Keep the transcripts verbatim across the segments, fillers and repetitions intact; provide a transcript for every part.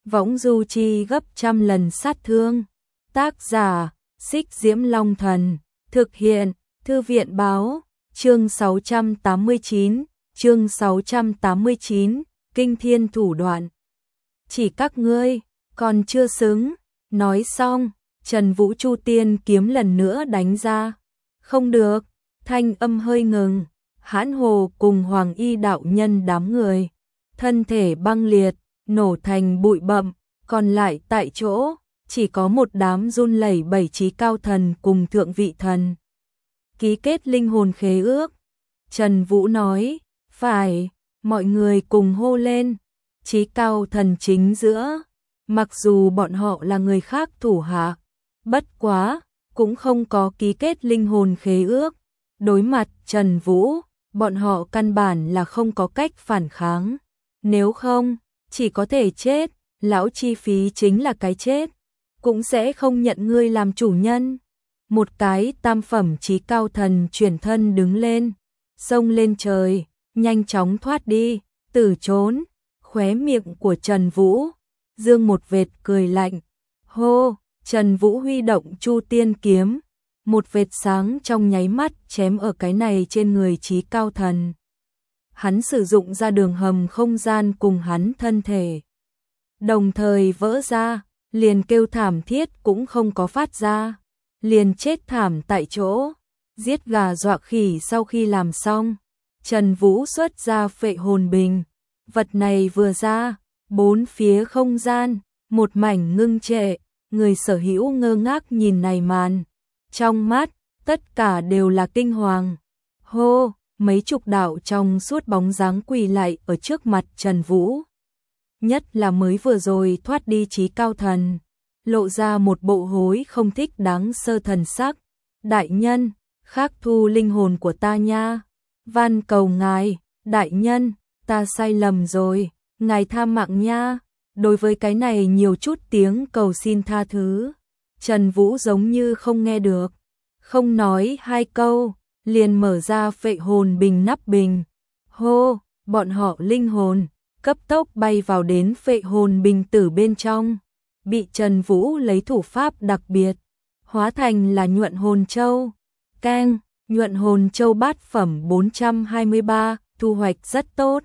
võng du chi gấp trăm lần sát thương. Tác giả, Xích Diễm Long Thần, thực hiện, Thư viện báo, chương sáu trăm tám mươi chín, chương sáu trăm tám mươi chín, kinh thiên thủ đoạn. Chỉ các ngươi, còn chưa xứng, nói xong, Trần Vũ Chu Tiên kiếm lần nữa đánh ra. Không được, thanh âm hơi ngừng, Hãn Hồ cùng Hoàng Y đạo nhân đám người, thân thể băng liệt, nổ thành bụi bặm, còn lại tại chỗ, chỉ có một đám run lẩy bẩy trí cao thần cùng thượng vị thần. Ký kết linh hồn khế ước. Trần Vũ nói, phải, mọi người cùng hô lên, trí cao thần chính giữa, mặc dù bọn họ là người khác thủ hạ, bất quá, cũng không có ký kết linh hồn khế ước. Đối mặt Trần Vũ, bọn họ căn bản là không có cách phản kháng. Nếu không, chỉ có thể chết, lão chi phí chính là cái chết, cũng sẽ không nhận ngươi làm chủ nhân. Một cái tam phẩm trí cao thần chuyển thân đứng lên, xông lên trời, nhanh chóng thoát đi, tử trốn. Khóe miệng của Trần Vũ dương một vệt cười lạnh. Hô, Trần Vũ huy động Chu Tiên kiếm, một vệt sáng trong nháy mắt chém ở cái này trên người trí cao thần. Hắn sử dụng ra đường hầm không gian cùng hắn thân thể, đồng thời vỡ ra, liền kêu thảm thiết cũng không có phát ra, liền chết thảm tại chỗ. Giết gà dọa khỉ sau khi làm xong, Trần Vũ xuất ra phệ hồn bình. Vật này vừa ra, bốn phía không gian, một mảnh ngưng trệ, người sở hữu ngơ ngác nhìn này màn. Trong mắt, tất cả đều là kinh hoàng. Hô, mấy chục đạo trong suốt bóng dáng quỳ lại ở trước mặt Trần Vũ. Nhất là mới vừa rồi thoát đi trí cao thần, lộ ra một bộ hối không thích đáng sơ thần sắc. Đại nhân, khắc thu linh hồn của ta nha. Van cầu ngài, đại nhân, ta sai lầm rồi, ngài tha mạng nha. Đối với cái này nhiều chút tiếng cầu xin tha thứ, Trần Vũ giống như không nghe được, không nói hai câu, liền mở ra phệ hồn bình nắp bình. Hô, bọn họ linh hồn cấp tốc bay vào đến phệ hồn bình tử bên trong, bị Trần Vũ lấy thủ pháp đặc biệt hóa thành là nhuận hồn châu. Keng, nhuận hồn châu bát phẩm bốn trăm hai mươi ba, thu hoạch rất tốt.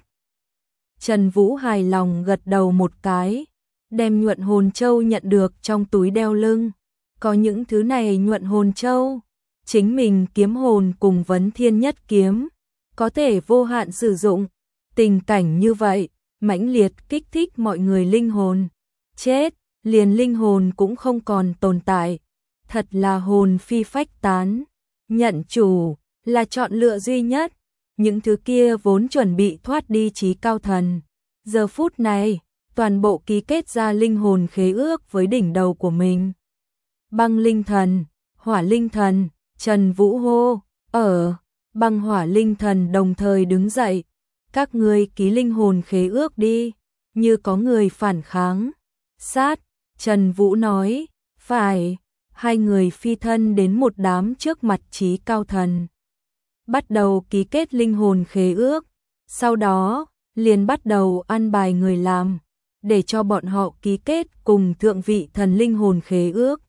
Trần Vũ hài lòng gật đầu một cái, đem nhuận hồn châu nhận được trong túi đeo lưng. Có những thứ này nhuận hồn châu, chính mình kiếm hồn cùng vấn thiên nhất kiếm, có thể vô hạn sử dụng. Tình cảnh như vậy, mãnh liệt kích thích mọi người linh hồn. Chết, liền linh hồn cũng không còn tồn tại. Thật là hồn phi phách tán. Nhận chủ, là chọn lựa duy nhất. Những thứ kia vốn chuẩn bị thoát đi trí cao thần. Giờ phút này, toàn bộ ký kết ra linh hồn khế ước với đỉnh đầu của mình. Băng linh thần, hỏa linh thần, Trần Vũ hô, ở, băng hỏa linh thần đồng thời đứng dậy. Các ngươi ký linh hồn khế ước đi, như có người phản kháng. Sát, Trần Vũ nói, phải, hai người phi thân đến một đám trước mặt trí cao thần. Bắt đầu ký kết linh hồn khế ước, sau đó, liền bắt đầu an bài người làm, để cho bọn họ ký kết cùng thượng vị thần linh hồn khế ước.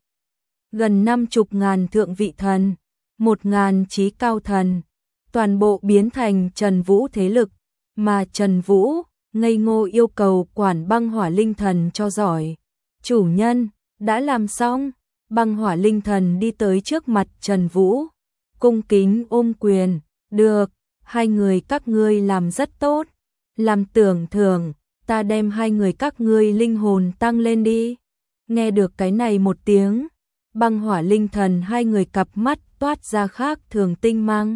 Gần năm chục ngàn thượng vị thần, một ngàn trí cao thần, toàn bộ biến thành Trần Vũ thế lực, mà Trần Vũ ngây ngô yêu cầu quản băng hỏa linh thần cho giỏi. Chủ nhân, đã làm xong. Băng hỏa linh thần đi tới trước mặt Trần Vũ, cung kính ôm quyền. Được, hai người các ngươi làm rất tốt. Làm tưởng thưởng, ta đem hai người các ngươi linh hồn tăng lên đi. Nghe được cái này một tiếng, băng hỏa linh thần hai người cặp mắt toát ra khác thường tinh mang.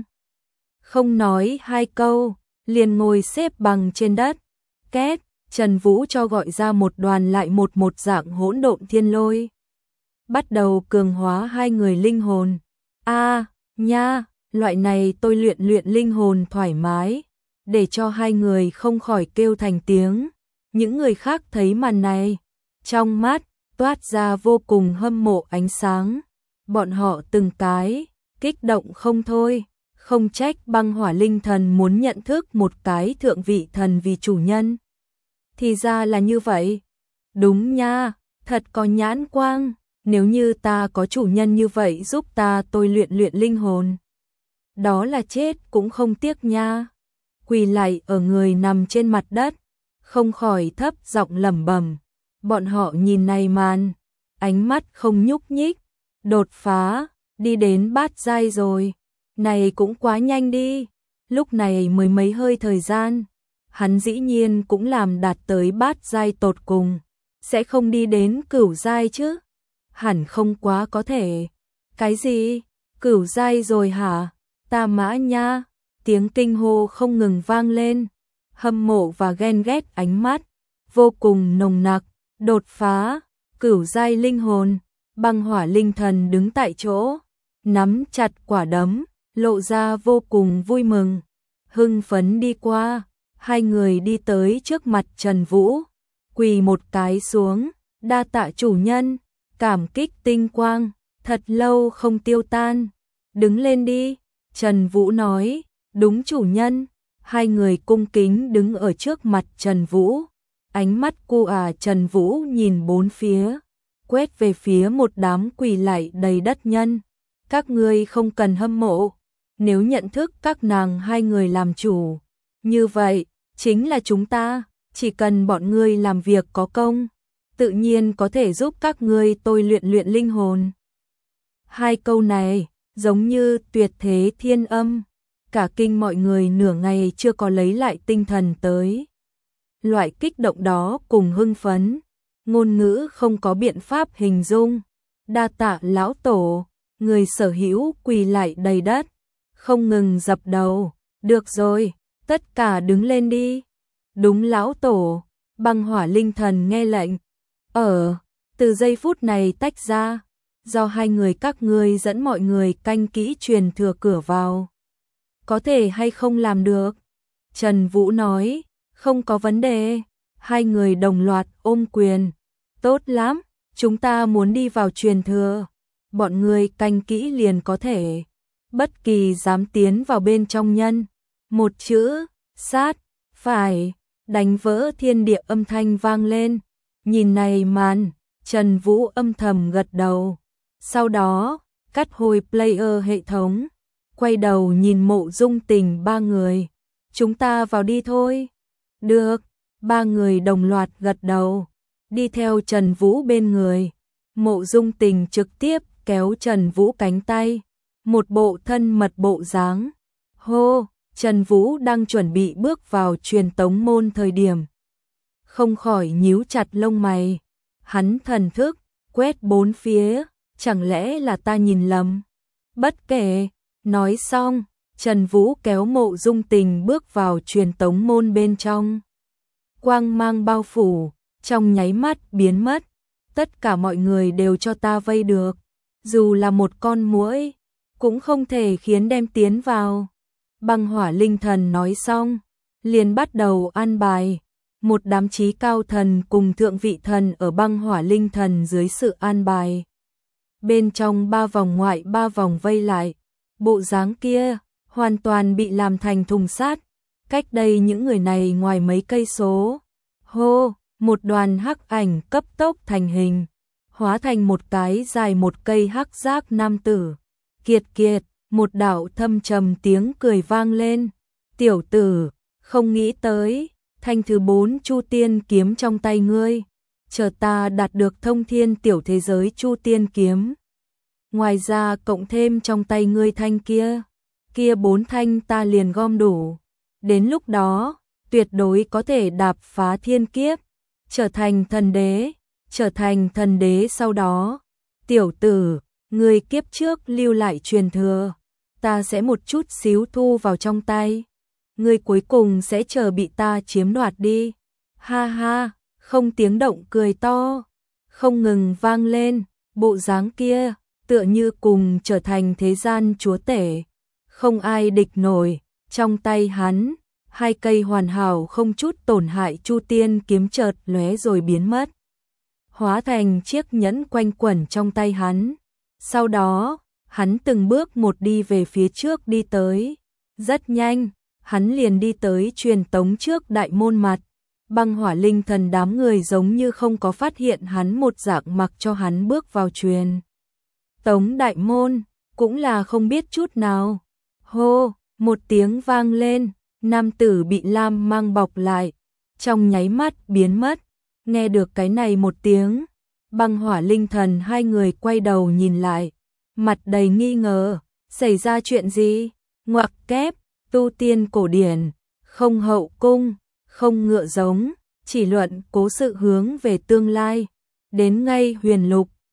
Không nói hai câu, liền ngồi xếp bằng trên đất. Két, Trần Vũ cho gọi ra một đoàn lại một một dạng hỗn độn thiên lôi. Bắt đầu cường hóa hai người linh hồn. A, nha, loại này tôi luyện luyện linh hồn thoải mái, để cho hai người không khỏi kêu thành tiếng. Những người khác thấy màn này, trong mắt toát ra vô cùng hâm mộ ánh sáng. Bọn họ từng cái kích động không thôi, không trách băng hỏa linh thần muốn nhận thức một cái thượng vị thần vì chủ nhân. Thì ra là như vậy. Đúng nha, thật có nhãn quang, nếu như ta có chủ nhân như vậy giúp ta tôi luyện luyện linh hồn. Đó là chết cũng không tiếc nha. Quỳ lạy ở người nằm trên mặt đất, không khỏi thấp giọng lẩm bẩm. Bọn họ nhìn này màn, ánh mắt không nhúc nhích, đột phá, đi đến bát giai rồi. Này cũng quá nhanh đi, lúc này mới mấy hơi thời gian, hắn dĩ nhiên cũng làm đạt tới bát giai tột cùng, sẽ không đi đến cửu giai chứ? Hẳn không quá có thể. Cái gì? Cửu giai rồi hả? Ta mã nha, tiếng kinh hô không ngừng vang lên, hâm mộ và ghen ghét ánh mắt, vô cùng nồng nặc, đột phá, cửu giai linh hồn, băng hỏa linh thần đứng tại chỗ, nắm chặt quả đấm, lộ ra vô cùng vui mừng, hưng phấn đi qua, hai người đi tới trước mặt Trần Vũ, quỳ một cái xuống, đa tạ chủ nhân, cảm kích tinh quang, thật lâu không tiêu tan, đứng lên đi. Trần Vũ nói, đúng chủ nhân, hai người cung kính đứng ở trước mặt Trần Vũ. Ánh mắt cô à Trần Vũ nhìn bốn phía, quét về phía một đám quỳ lạy đầy đất nhân. Các ngươi không cần hâm mộ, nếu nhận thức các nàng hai người làm chủ. Như vậy, chính là chúng ta, chỉ cần bọn ngươi làm việc có công, tự nhiên có thể giúp các ngươi tôi luyện luyện linh hồn. Hai câu này giống như tuyệt thế thiên âm, cả kinh mọi người nửa ngày chưa có lấy lại tinh thần tới. Loại kích động đó cùng hưng phấn, ngôn ngữ không có biện pháp hình dung. Đa tạ lão tổ, người sở hữu quỳ lại đầy đất, không ngừng dập đầu. Được rồi, tất cả đứng lên đi. Đúng lão tổ, băng hỏa linh thần nghe lệnh. Ở, từ giây phút này tách ra, do hai người các ngươi dẫn mọi người canh kỹ truyền thừa cửa vào. Có thể hay không làm được? Trần Vũ nói, không có vấn đề. Hai người đồng loạt ôm quyền. Tốt lắm, chúng ta muốn đi vào truyền thừa. Bọn ngươi canh kỹ liền có thể. Bất kỳ dám tiến vào bên trong nhân. Một chữ, sát, phải, đánh vỡ thiên địa âm thanh vang lên. Nhìn này màn, Trần Vũ âm thầm gật đầu. Sau đó, cắt hồi player hệ thống, quay đầu nhìn Mộ Dung Tình ba người. Chúng ta vào đi thôi. Được, ba người đồng loạt gật đầu, đi theo Trần Vũ bên người. Mộ Dung Tình trực tiếp kéo Trần Vũ cánh tay, một bộ thân mật bộ dáng. Hô, Trần Vũ đang chuẩn bị bước vào truyền tống môn thời điểm, không khỏi nhíu chặt lông mày. Hắn thần thức quét bốn phía, chẳng lẽ là ta nhìn lầm? Bất kể, nói xong, Trần Vũ kéo Mộ Dung Tình bước vào truyền tống môn bên trong. Quang mang bao phủ, trong nháy mắt biến mất. Tất cả mọi người đều cho ta vây được, dù là một con muỗi cũng không thể khiến đem tiến vào. Băng hỏa linh thần nói xong, liền bắt đầu an bài. Một đám chí cao thần cùng thượng vị thần ở băng hỏa linh thần dưới sự an bài. Bên trong ba vòng ngoại ba vòng vây lại, bộ dáng kia hoàn toàn bị làm thành thùng sắt. Cách đây những người này ngoài mấy cây số. Hô, một đoàn hắc ảnh cấp tốc thành hình, hóa thành một cái dài một cây hắc giác nam tử. Kiệt kiệt, một đạo thâm trầm tiếng cười vang lên. Tiểu tử, không nghĩ tới, thanh thứ bốn Chu Tiên kiếm trong tay ngươi, chờ ta đạt được thông thiên tiểu thế giới Chu Tiên kiếm. Ngoài ra cộng thêm trong tay ngươi thanh kia, kia bốn thanh ta liền gom đủ. Đến lúc đó, tuyệt đối có thể đạp phá thiên kiếp, trở thành thần đế, trở thành thần đế sau đó. Tiểu tử, ngươi kiếp trước lưu lại truyền thừa, ta sẽ một chút xíu thu vào trong tay. Ngươi cuối cùng sẽ chờ bị ta chiếm đoạt đi. Ha ha, không tiếng động cười to, không ngừng vang lên, bộ dáng kia, tựa như cùng trở thành thế gian chúa tể. Không ai địch nổi, trong tay hắn, hai cây hoàn hảo không chút tổn hại Chu Tiên kiếm chợt lóe rồi biến mất. Hóa thành chiếc nhẫn quanh quẩn trong tay hắn. Sau đó, hắn từng bước một đi về phía trước đi tới. Rất nhanh, hắn liền đi tới truyền tống trước đại môn mặt. Băng Hỏa Linh Thần đám người giống như không có phát hiện hắn một dạng mặc cho hắn bước vào truyền tống đại môn, cũng là không biết chút nào. Hô, một tiếng vang lên, nam tử bị lam mang bọc lại, trong nháy mắt biến mất. Nghe được cái này một tiếng, Băng Hỏa Linh Thần hai người quay đầu nhìn lại, mặt đầy nghi ngờ, xảy ra chuyện gì? Ngoặc kép, tu tiên cổ điển, không hậu cung, không ngựa giống, chỉ luận cố sự hướng về tương lai, đến ngay huyền lục,